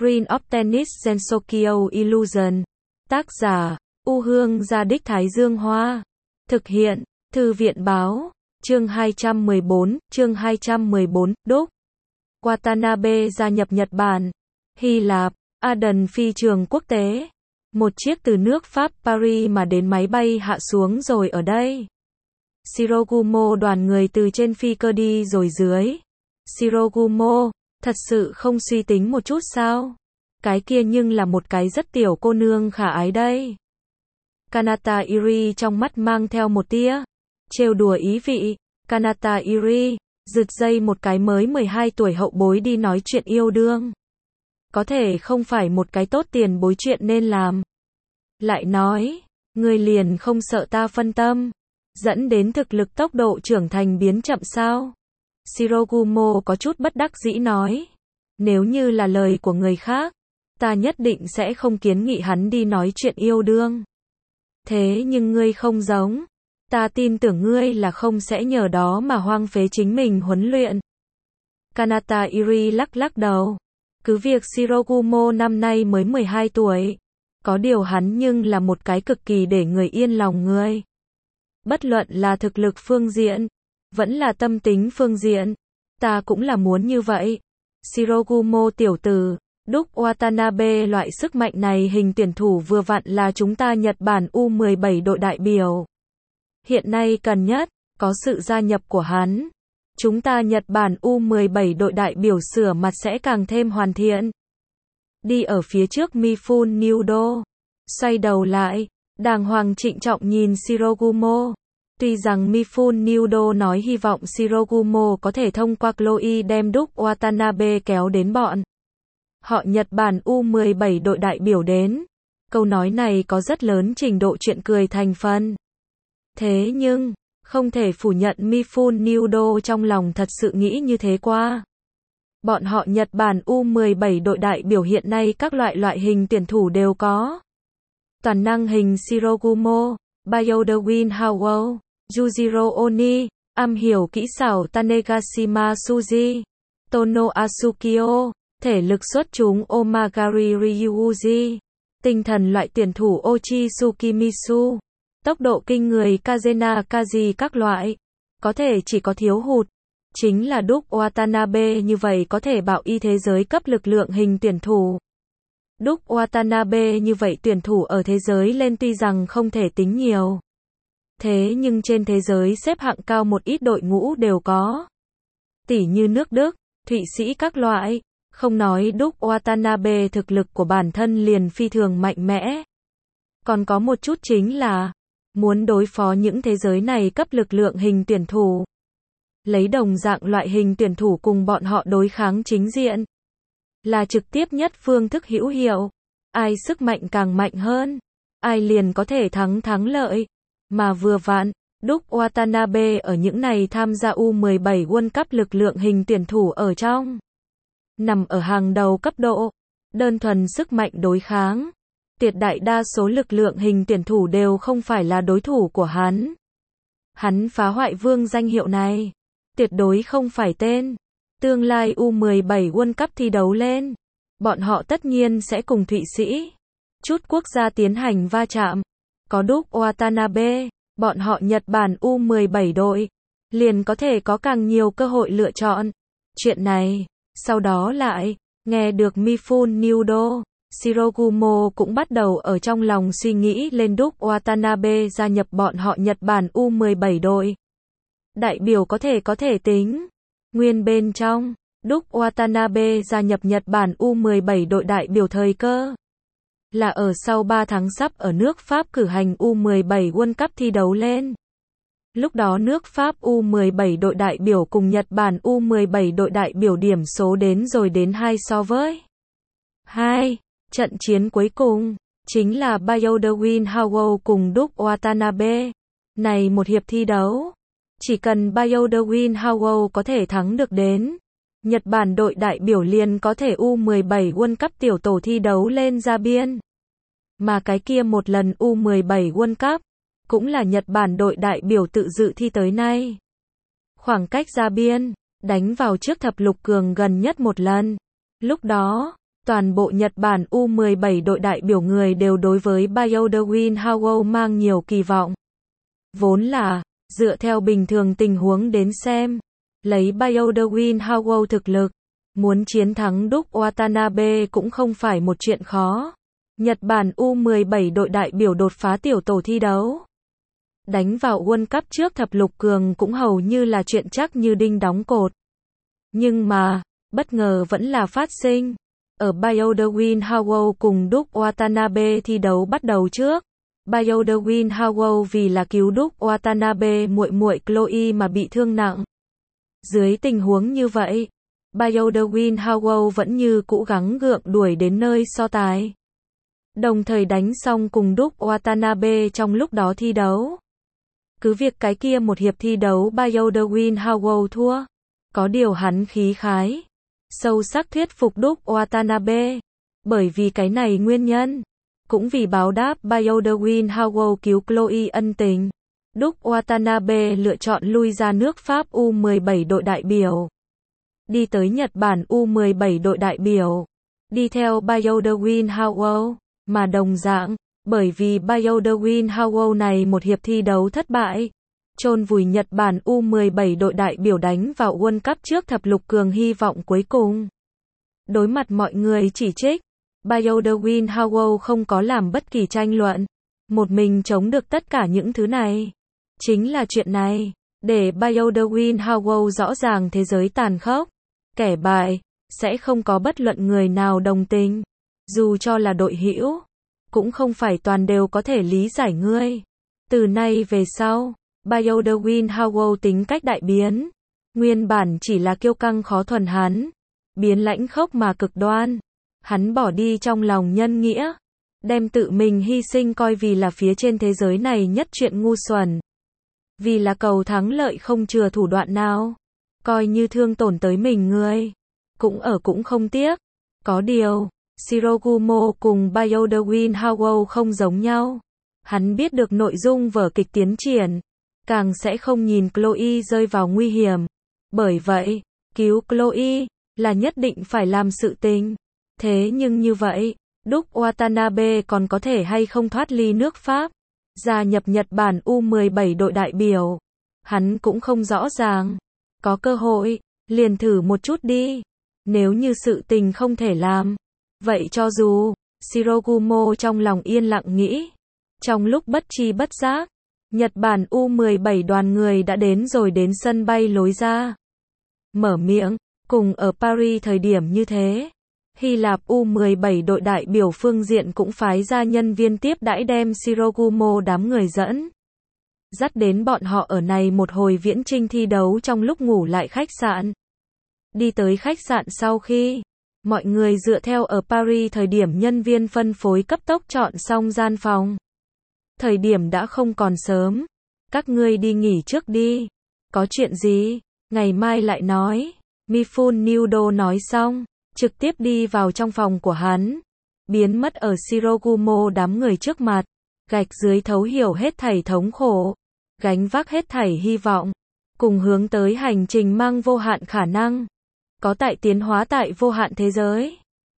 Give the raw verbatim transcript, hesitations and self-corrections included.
Screen of Tennis Sensokyo Illusion. Tác giả, U Hương Gia Đích Thái Dương Hoa. Thực hiện, Thư viện Báo. Chương hai trăm mười bốn, chương hai trăm mười bốn, Đúc Watanabe gia nhập Nhật Bản. Hy Lạp, Aden phi trường quốc tế. Một chiếc từ nước Pháp Paris mà đến máy bay hạ xuống rồi ở đây. Shirogumo đoàn người từ trên phi cơ đi rồi dưới. Shirogumo, thật sự không suy tính một chút sao? Cái kia nhưng là một cái rất tiểu cô nương khả ái đây. Kanata Iri trong mắt mang theo một tia trêu đùa ý vị. Kanata Iri, rực dây một cái mới mười hai tuổi hậu bối đi nói chuyện yêu đương. Có thể không phải một cái tốt tiền bối chuyện nên làm. Lại nói, người liền không sợ ta phân tâm, dẫn đến thực lực tốc độ trưởng thành biến chậm sao? Shirogumo có chút bất đắc dĩ nói. Nếu như là lời của người khác, ta nhất định sẽ không kiến nghị hắn đi nói chuyện yêu đương. Thế nhưng ngươi không giống. Ta tin tưởng ngươi là không sẽ nhờ đó mà hoang phế chính mình huấn luyện. Kanata Iri lắc lắc đầu. Cứ việc Shirogumo năm nay mới mười hai tuổi. Có điều hắn nhưng là một cái cực kỳ để người yên lòng người. Bất luận là thực lực phương diện, vẫn là tâm tính phương diện. Ta cũng là muốn như vậy. Shirogumo tiểu tử, Đúc Watanabe loại sức mạnh này hình tuyển thủ vừa vặn là chúng ta Nhật Bản U mười bảy đội đại biểu. Hiện nay cần nhất, có sự gia nhập của hắn. Chúng ta Nhật Bản U mười bảy đội đại biểu sửa mặt sẽ càng thêm hoàn thiện. Đi ở phía trước Mifune Nudo. Xoay đầu lại, đàng hoàng trịnh trọng nhìn Shirogumo. Tuy rằng Mifune Nudo nói hy vọng Shirogumo có thể thông qua Chloe đem Đúc Watanabe kéo đến bọn họ Nhật Bản U mười bảy đội đại biểu đến. Câu nói này có rất lớn trình độ chuyện cười thành phần. Thế nhưng, không thể phủ nhận Mifune Nudo trong lòng thật sự nghĩ như thế qua. Bọn họ Nhật Bản U mười bảy đội đại biểu hiện nay các loại loại hình tuyển thủ đều có. Toàn năng hình Shirogumo, Byoda-win Howell, Yujiro Oni, am hiểu kỹ xảo Tanegashima Suji, Tono Asukio, thể lực xuất chúng Omagari Ryuji, tinh thần loại tuyển thủ Ochi Tsukimisu, tốc độ kinh người Kazena Kaji các loại. Có thể chỉ có thiếu hụt. Chính là Đúc Watanabe như vậy có thể bảo y thế giới cấp lực lượng hình tuyển thủ. Đúc Watanabe như vậy tuyển thủ ở thế giới lên tuy rằng không thể tính nhiều. Thế nhưng trên thế giới xếp hạng cao một ít đội ngũ đều có. Tỷ như nước Đức, Thụy Sĩ các loại. Không nói Đúc Watanabe thực lực của bản thân liền phi thường mạnh mẽ. Còn có một chút chính là muốn đối phó những thế giới này cấp lực lượng hình tuyển thủ. Lấy đồng dạng loại hình tuyển thủ cùng bọn họ đối kháng chính diện. Là trực tiếp nhất phương thức hữu hiệu. Ai sức mạnh càng mạnh hơn, ai liền có thể thắng thắng lợi. Mà vừa vặn, Đúc Watanabe ở những này tham gia U mười bảy World Cup lực lượng hình tuyển thủ ở trong. Nằm ở hàng đầu cấp độ. Đơn thuần sức mạnh đối kháng. Tuyệt đại đa số lực lượng hình tuyển thủ đều không phải là đối thủ của hắn. Hắn phá hoại vương danh hiệu này. Tuyệt đối không phải tên. Tương lai U mười bảy World Cup thi đấu lên. Bọn họ tất nhiên sẽ cùng Thụy Sĩ. Chút quốc gia tiến hành va chạm. Có Đúc Watanabe, bọn họ Nhật Bản U mười bảy đội. Liền có thể có càng nhiều cơ hội lựa chọn. Chuyện này, sau đó lại, nghe được Mifune Nudo. Shirogumo cũng bắt đầu ở trong lòng suy nghĩ lên Đúc Watanabe gia nhập bọn họ Nhật Bản U mười bảy đội. Đại biểu có thể có thể tính. Nguyên bên trong, Đúc Watanabe gia nhập Nhật Bản U mười bảy đội đại biểu thời cơ. Là ở sau ba tháng sắp ở nước Pháp cử hành U mười bảy World Cup thi đấu lên. Lúc đó nước Pháp U mười bảy đội đại biểu cùng Nhật Bản U mười bảy đội đại biểu điểm số đến rồi đến hai so với hai. Trận chiến cuối cùng, chính là Byoda-win Howell cùng Đúc Watanabe. Này một hiệp thi đấu, chỉ cần Byoda-win Howell có thể thắng được đến, Nhật Bản đội đại biểu liền có thể U mười bảy World Cup tiểu tổ thi đấu lên ra biên. Mà cái kia một lần U mười bảy World Cup, cũng là Nhật Bản đội đại biểu tự dự thi tới nay. Khoảng cách ra biên, đánh vào trước thập lục cường gần nhất một lần. Lúc đó, Toàn bộ Nhật Bản U mười bảy đội đại biểu người đều đối với Bayodawin Hago mang nhiều kỳ vọng. Vốn là, dựa theo bình thường tình huống đến xem, lấy Bayodawin Hago thực lực, muốn chiến thắng Duke Watanabe cũng không phải một chuyện khó. Nhật Bản U mười bảy đội đại biểu đột phá tiểu tổ thi đấu, đánh vào World Cup trước thập lục cường cũng hầu như là chuyện chắc như đinh đóng cột. Nhưng mà, bất ngờ vẫn là phát sinh. Ở Bayodawin Hago cùng Duke Watanabe thi đấu bắt đầu trước, Bayodawin Hago vì là cứu Duke Watanabe muội muội Chloe mà bị thương nặng. Dưới tình huống như vậy, Bayodawin Hago vẫn như cũ gắng gượng đuổi đến nơi so tài. Đồng thời đánh xong cùng Duke Watanabe trong lúc đó thi đấu. Cứ việc cái kia một hiệp thi đấu Bayodawin Hago thua, có điều hắn khí khái, sâu sắc thuyết phục Duke Watanabe. Bởi vì cái này nguyên nhân, cũng vì báo đáp Bayodawin Hago cứu Chloe ân tình, Duke Watanabe lựa chọn lui ra nước Pháp U mười bảy đội đại biểu, đi tới Nhật Bản U mười bảy đội đại biểu, đi theo Bayodawin Hago, mà đồng dạng, bởi vì Bayodawin Hago này một hiệp thi đấu thất bại, chôn vùi Nhật Bản U mười bảy đội đại biểu đánh vào World Cup trước thập lục cường hy vọng cuối cùng. Đối mặt mọi người chỉ trích, Bayodawin Hago không có làm bất kỳ tranh luận, một mình chống được tất cả những thứ này. Chính là chuyện này, để Bayodawin Hago rõ ràng thế giới tàn khốc, kẻ bại, sẽ không có bất luận người nào đồng tình, dù cho là đội hữu, cũng không phải toàn đều có thể lý giải ngươi. Từ nay về sau, Bayodawin Hago tính cách đại biến, nguyên bản chỉ là kiêu căng khó thuần hắn, biến lãnh khốc mà cực đoan. Hắn bỏ đi trong lòng nhân nghĩa, đem tự mình hy sinh coi vì là phía trên thế giới này nhất chuyện ngu xuẩn. Vì là cầu thắng lợi không chừa thủ đoạn nào, coi như thương tổn tới mình người, cũng ở cũng không tiếc. Có điều, Shirogumo cùng Bayodawin Hago không giống nhau. Hắn biết được nội dung vở kịch tiến triển, càng sẽ không nhìn Chloe rơi vào nguy hiểm. Bởi vậy, cứu Chloe là nhất định phải làm sự tình. Thế nhưng như vậy, Duke Watanabe còn có thể hay không thoát ly nước Pháp, gia nhập Nhật Bản U mười bảy đội đại biểu? Hắn cũng không rõ ràng. Có cơ hội, liền thử một chút đi. Nếu như sự tình không thể làm, vậy cho dù, Shirogumo trong lòng yên lặng nghĩ. Trong lúc bất tri bất giác, Nhật Bản U mười bảy đoàn người đã đến rồi đến sân bay lối ra. Mở miệng, cùng ở Paris thời điểm như thế, Hy Lạp U mười bảy đội đại biểu phương diện cũng phái ra nhân viên tiếp đãi đem Shirogumo đám người dẫn dắt đến bọn họ ở này một hồi viễn chinh thi đấu trong lúc ngủ lại khách sạn. Đi tới khách sạn sau khi, mọi người dựa theo ở Paris thời điểm nhân viên phân phối cấp tốc chọn xong gian phòng. Thời điểm đã không còn sớm, các ngươi đi nghỉ trước đi. Có chuyện gì, ngày mai lại nói. Mifune Nudo nói xong, trực tiếp đi vào trong phòng của hắn, biến mất ở Shirogumo đám người trước mặt, gạch dưới thấu hiểu hết thảy thống khổ, gánh vác hết thảy hy vọng, cùng hướng tới hành trình mang vô hạn khả năng, có tại tiến hóa tại vô hạn thế giới.